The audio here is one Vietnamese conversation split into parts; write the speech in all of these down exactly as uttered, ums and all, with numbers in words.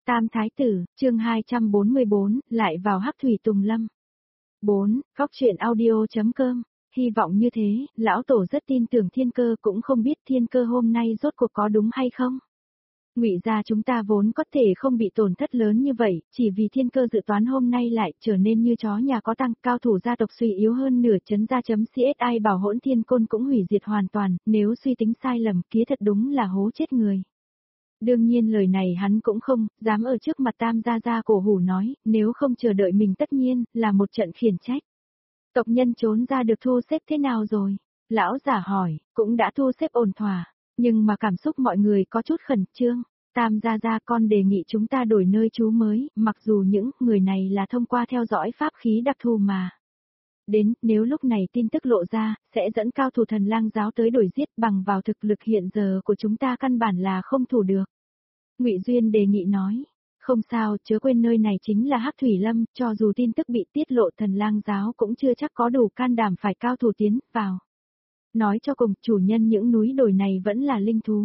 Tam Thái Tử, chương hai trăm bốn mươi bốn, lại vào Hắc Thủy Tùng Lâm. bốn. Góc truyện audio.com. Hy vọng như thế, lão tổ rất tin tưởng Thiên Cơ, cũng không biết Thiên Cơ hôm nay rốt cuộc có đúng hay không. Ngụy gia chúng ta vốn có thể không bị tổn thất lớn như vậy, chỉ vì Thiên Cơ dự toán hôm nay lại trở nên như chó nhà có tăng, cao thủ gia tộc suy yếu hơn nửa, chấn gia chấm csi bảo Hỗn Thiên Côn cũng hủy diệt hoàn toàn, nếu suy tính sai lầm, kia thật đúng là hố chết người. Đương nhiên lời này hắn cũng không dám ở trước mặt Tam gia gia cổ hủ nói, nếu không chờ đợi mình tất nhiên là một trận khiển trách. Tộc nhân trốn ra được thu xếp thế nào rồi? Lão giả hỏi, cũng đã thu xếp ổn thỏa, nhưng mà cảm xúc mọi người có chút khẩn trương. Tam gia gia con đề nghị chúng ta đổi nơi trú mới, mặc dù những người này là thông qua theo dõi pháp khí đặc thù mà. Đến, nếu lúc này tin tức lộ ra, sẽ dẫn cao thủ Thần Lang giáo tới đuổi giết, bằng vào thực lực hiện giờ của chúng ta căn bản là không thủ được. Ngụy Duyên đề nghị nói, không sao, chớ quên nơi này chính là Hắc Thủy Lâm, cho dù tin tức bị tiết lộ Thần Lang giáo cũng chưa chắc có đủ can đảm phải cao thủ tiến vào. Nói cho cùng, chủ nhân những núi đồi này vẫn là linh thú.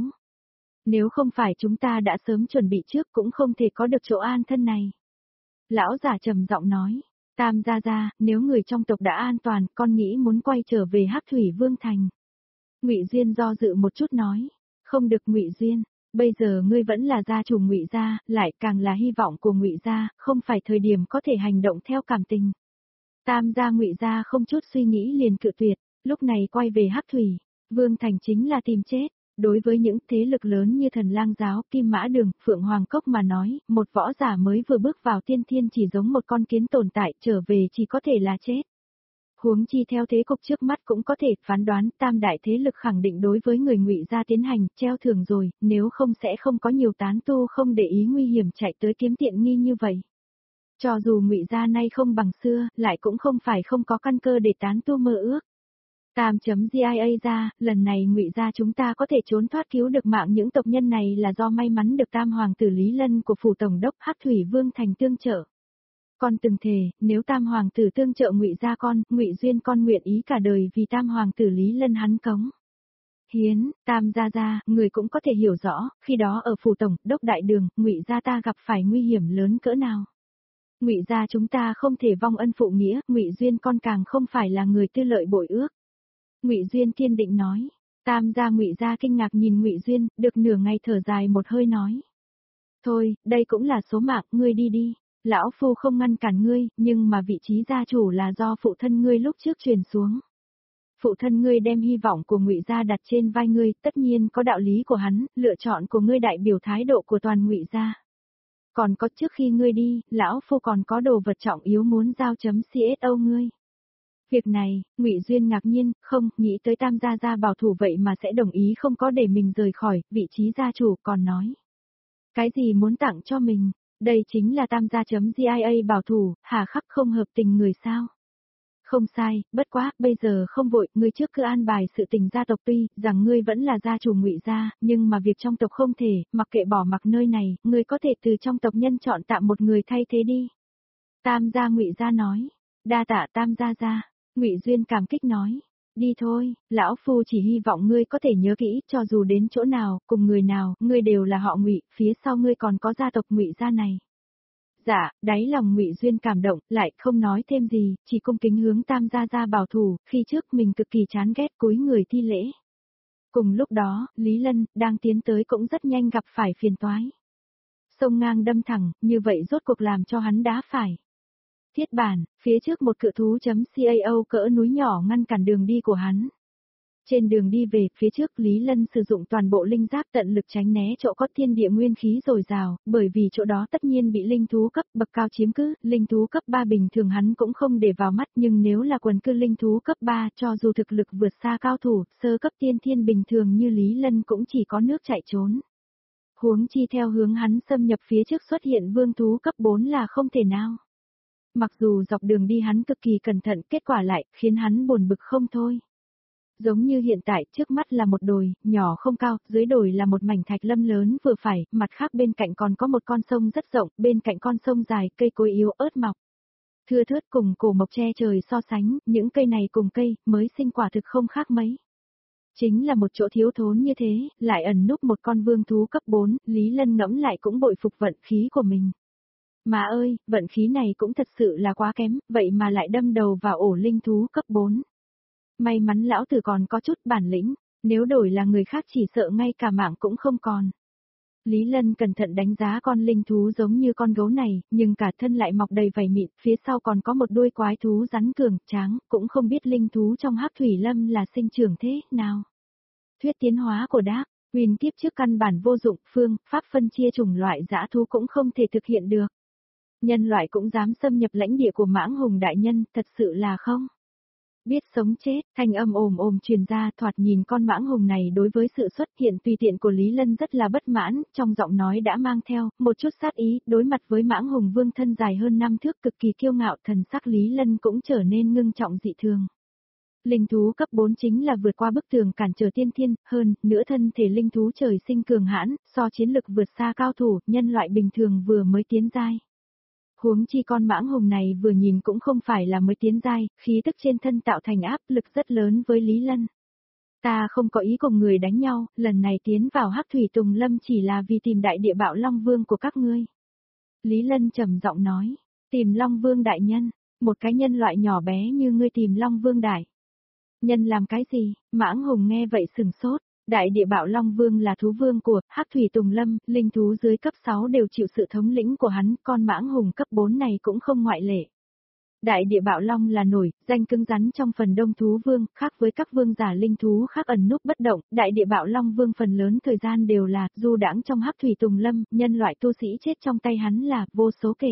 Nếu không phải chúng ta đã sớm chuẩn bị trước cũng không thể có được chỗ an thân này. Lão giả trầm giọng nói. Tam gia gia, nếu người trong tộc đã an toàn, con nghĩ muốn quay trở về Hắc Thủy Vương Thành. Ngụy Duyên do dự một chút nói, không được Ngụy Duyên, bây giờ ngươi vẫn là gia chủ Ngụy gia, lại càng là hy vọng của Ngụy gia, không phải thời điểm có thể hành động theo cảm tình. Tam gia Ngụy gia không chút suy nghĩ liền cự tuyệt, lúc này quay về Hắc Thủy Vương Thành chính là tìm chết. Đối với những thế lực lớn như Thần Lang giáo, Kim Mã Đường, Phượng Hoàng Cốc mà nói, một võ giả mới vừa bước vào tiên thiên chỉ giống một con kiến tồn tại, trở về chỉ có thể là chết. Huống chi theo thế cục trước mắt cũng có thể phán đoán tam đại thế lực khẳng định đối với người Ngụy gia tiến hành treo thưởng rồi, nếu không sẽ không có nhiều tán tu không để ý nguy hiểm chạy tới kiếm tiện nghi như vậy. Cho dù Ngụy gia nay không bằng xưa, lại cũng không phải không có căn cơ để tán tu mơ ước. Tam.gia ra, lần này Ngụy gia chúng ta có thể trốn thoát cứu được mạng những tộc nhân này là do may mắn được Tam hoàng tử Lý Lân của phủ tổng đốc Hắc Thủy Vương Thành tương trợ. Con từng thề, nếu Tam hoàng tử tương trợ Ngụy gia con, Ngụy Duyên con nguyện ý cả đời vì Tam hoàng tử Lý Lân hắn cống hiến. Tam gia gia, người cũng có thể hiểu rõ, khi đó ở phủ tổng đốc đại đường, Ngụy gia ta gặp phải nguy hiểm lớn cỡ nào. Ngụy gia chúng ta không thể vong ân phụ nghĩa, Ngụy Duyên con càng không phải là người tư lợi bội ước. Ngụy Duyên kiên định nói. Tam gia Ngụy gia kinh ngạc nhìn Ngụy Duyên, được nửa ngày thở dài một hơi nói. Thôi, đây cũng là số mạng, ngươi đi đi. Lão phu không ngăn cản ngươi, nhưng mà vị trí gia chủ là do phụ thân ngươi lúc trước truyền xuống. Phụ thân ngươi đem hy vọng của Ngụy gia đặt trên vai ngươi, tất nhiên có đạo lý của hắn, lựa chọn của ngươi đại biểu thái độ của toàn Ngụy gia. Còn có trước khi ngươi đi, lão phu còn có đồ vật trọng yếu muốn giao chấm xô ngươi. Việc này, Ngụy Duyên ngạc nhiên, không nghĩ tới Tam gia gia bảo thủ vậy mà sẽ đồng ý không có để mình rời khỏi vị trí gia chủ, còn nói. Cái gì muốn tặng cho mình, đây chính là Tam gia.gia bảo thủ, hà khắc không hợp tình người sao. Không sai, bất quá, bây giờ không vội, ngươi trước cứ an bài sự tình gia tộc tuy rằng ngươi vẫn là gia chủ Ngụy gia, nhưng mà việc trong tộc không thể, mặc kệ bỏ mặc nơi này, ngươi có thể từ trong tộc nhân chọn tạm một người thay thế đi. Tam gia Ngụy gia nói, đa tạ Tam gia gia. Ngụy Duyên cảm kích nói, đi thôi, lão phu chỉ hy vọng ngươi có thể nhớ kỹ, cho dù đến chỗ nào, cùng người nào, ngươi đều là họ Ngụy, phía sau ngươi còn có gia tộc Ngụy gia này. Dạ, đáy lòng Ngụy Duyên cảm động, lại không nói thêm gì, chỉ cung kính hướng Tam gia gia bảo thủ, khi trước mình cực kỳ chán ghét cúi người thi lễ. Cùng lúc đó, Lý Lân, đang tiến tới cũng rất nhanh gặp phải phiền toái. Sông ngang đâm thẳng, như vậy rốt cuộc làm cho hắn đá phải. Thiết bản, phía trước một cự thú.cao cỡ núi nhỏ ngăn cản đường đi của hắn. Trên đường đi về phía trước Lý Lân sử dụng toàn bộ linh giáp tận lực tránh né chỗ có thiên địa nguyên khí dồi dào, bởi vì chỗ đó tất nhiên bị linh thú cấp bậc cao chiếm cứ, linh thú cấp ba bình thường hắn cũng không để vào mắt, nhưng nếu là quần cư linh thú cấp ba cho dù thực lực vượt xa cao thủ, sơ cấp tiên thiên bình thường như Lý Lân cũng chỉ có nước chạy trốn. Huống chi theo hướng hắn xâm nhập phía trước xuất hiện vương thú cấp bốn là không thể nào. Mặc dù dọc đường đi hắn cực kỳ cẩn thận, kết quả lại khiến hắn buồn bực không thôi. Giống như hiện tại, trước mắt là một đồi, nhỏ không cao, dưới đồi là một mảnh thạch lâm lớn vừa phải, mặt khác bên cạnh còn có một con sông rất rộng, bên cạnh con sông dài, cây cối yếu ớt mọc. Thưa thớt cùng cổ mộc che trời so sánh, những cây này cùng cây, mới sinh quả thực không khác mấy. Chính là một chỗ thiếu thốn như thế, lại ẩn núp một con vương thú cấp bốn, Lý Lân ngẫm lại cũng bội phục vận khí của mình. Mà ơi, vận khí này cũng thật sự là quá kém, vậy mà lại đâm đầu vào ổ linh thú cấp bốn. May mắn lão tử còn có chút bản lĩnh, nếu đổi là người khác chỉ sợ ngay cả mạng cũng không còn. Lý Lân cẩn thận đánh giá con linh thú giống như con gấu này, nhưng cả thân lại mọc đầy vảy mịn, phía sau còn có một đuôi quái thú rắn cường, tráng, cũng không biết linh thú trong Hắc Thủy Lâm là sinh trưởng thế nào. Thuyết tiến hóa của Đác, huyền kiếp trước căn bản vô dụng, phương, pháp phân chia chủng loại dã thú cũng không thể thực hiện được. Nhân loại cũng dám xâm nhập lãnh địa của Mãng Hùng đại nhân, thật sự là không biết sống chết, thanh âm ồm ồm truyền ra, thoạt nhìn con Mãng Hùng này đối với sự xuất hiện tùy tiện của Lý Lân rất là bất mãn, trong giọng nói đã mang theo một chút sát ý, đối mặt với Mãng Hùng vương thân dài hơn năm thước cực kỳ kiêu ngạo, thần sắc Lý Lân cũng trở nên ngưng trọng dị thường. Linh thú cấp bốn chính là vượt qua bức tường cản trở tiên thiên, hơn nữa thân thể linh thú trời sinh cường hãn, so chiến lực vượt xa cao thủ, nhân loại bình thường vừa mới tiến giai. Huống chi con Mãng Hùng này vừa nhìn cũng không phải là mới tiến giai, khí tức trên thân tạo thành áp lực rất lớn với Lý Lân. Ta không có ý cùng người đánh nhau, lần này tiến vào Hắc Thủy Tùng Lâm chỉ là vì tìm đại địa Bạo Long Vương của các ngươi. Lý Lân trầm giọng nói, tìm Long Vương đại nhân, một cái nhân loại nhỏ bé như ngươi tìm Long Vương đại nhân làm cái gì? Mãng Hùng nghe vậy sừng sốt. Đại địa Bạo Long Vương là thú vương của Hắc Thủy Tùng Lâm, linh thú dưới cấp sáu đều chịu sự thống lĩnh của hắn, con Mãng Hùng cấp bốn này cũng không ngoại lệ. Đại địa Bạo Long là nổi, danh cứng rắn trong phần đông thú vương, khác với các vương giả linh thú khác ẩn núp bất động, đại địa Bạo Long Vương phần lớn thời gian đều là du đãng trong Hắc Thủy Tùng Lâm, nhân loại tu sĩ chết trong tay hắn là vô số kể.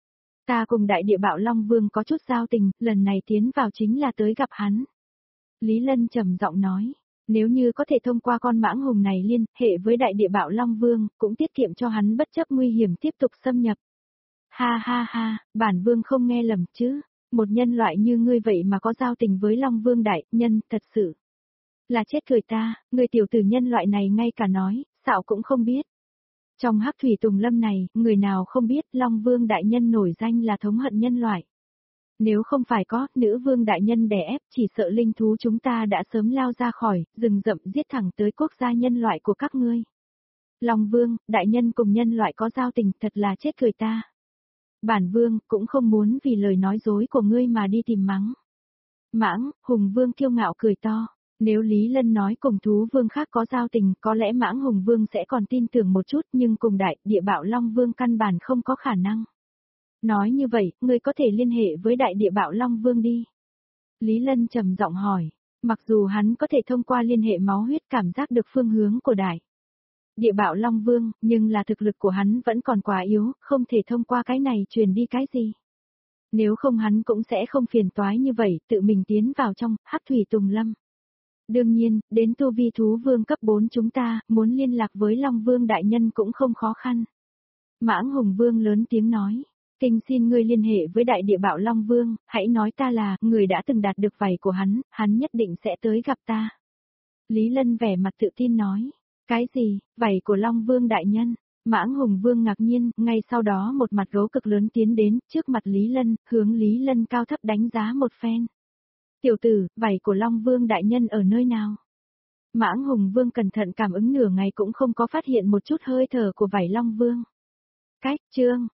Ta cùng đại địa Bạo Long Vương có chút giao tình, lần này tiến vào chính là tới gặp hắn. Lý Lân trầm giọng nói. Nếu như có thể thông qua con Mãng Hùng này liên hệ với đại địa Bạo Long Vương, cũng tiết kiệm cho hắn bất chấp nguy hiểm tiếp tục xâm nhập. Ha ha ha, bản vương không nghe lầm chứ, một nhân loại như ngươi vậy mà có giao tình với Long Vương đại nhân, thật sự là chết cười ta, người tiểu tử nhân loại này ngay cả nói, xạo cũng không biết. Trong Hắc Thủy Tùng Lâm này, người nào không biết Long Vương đại nhân nổi danh là thống hận nhân loại. Nếu không phải có, nữ vương đại nhân đè ép, chỉ sợ linh thú chúng ta đã sớm lao ra khỏi, rừng rậm giết thẳng tới quốc gia nhân loại của các ngươi. Long vương, đại nhân cùng nhân loại có giao tình, thật là chết cười ta. Bản vương, cũng không muốn vì lời nói dối của ngươi mà đi tìm mắng. Mãng, Hùng vương kiêu ngạo cười to. Nếu Lý Lân nói cùng thú vương khác có giao tình, có lẽ Mãng Hùng vương sẽ còn tin tưởng một chút, nhưng cùng đại địa Bạo Long Vương căn bản không có khả năng. Nói như vậy, ngươi có thể liên hệ với đại địa Bạo Long Vương đi. Lý Lân trầm giọng hỏi, mặc dù hắn có thể thông qua liên hệ máu huyết cảm giác được phương hướng của đại địa Bạo Long Vương, nhưng là thực lực của hắn vẫn còn quá yếu, không thể thông qua cái này truyền đi cái gì. Nếu không hắn cũng sẽ không phiền toái như vậy, tự mình tiến vào trong Hắc Thủy Tùng Lâm. Đương nhiên, đến tu vi thú vương cấp bốn chúng ta, muốn liên lạc với Long Vương đại nhân cũng không khó khăn. Mãng Hùng Vương lớn tiếng nói. Kinh xin ngươi liên hệ với đại địa Bạo Long Vương, hãy nói ta là người đã từng đạt được vảy của hắn, hắn nhất định sẽ tới gặp ta. Lý Lân vẻ mặt tự tin nói, cái gì, vảy của Long Vương đại nhân? Mãng Hùng Vương ngạc nhiên, ngay sau đó một mặt gấu cực lớn tiến đến, trước mặt Lý Lân, hướng Lý Lân cao thấp đánh giá một phen. Tiểu tử, vảy của Long Vương đại nhân ở nơi nào? Mãng Hùng Vương cẩn thận cảm ứng nửa ngày cũng không có phát hiện một chút hơi thở của vảy Long Vương. Cách, chương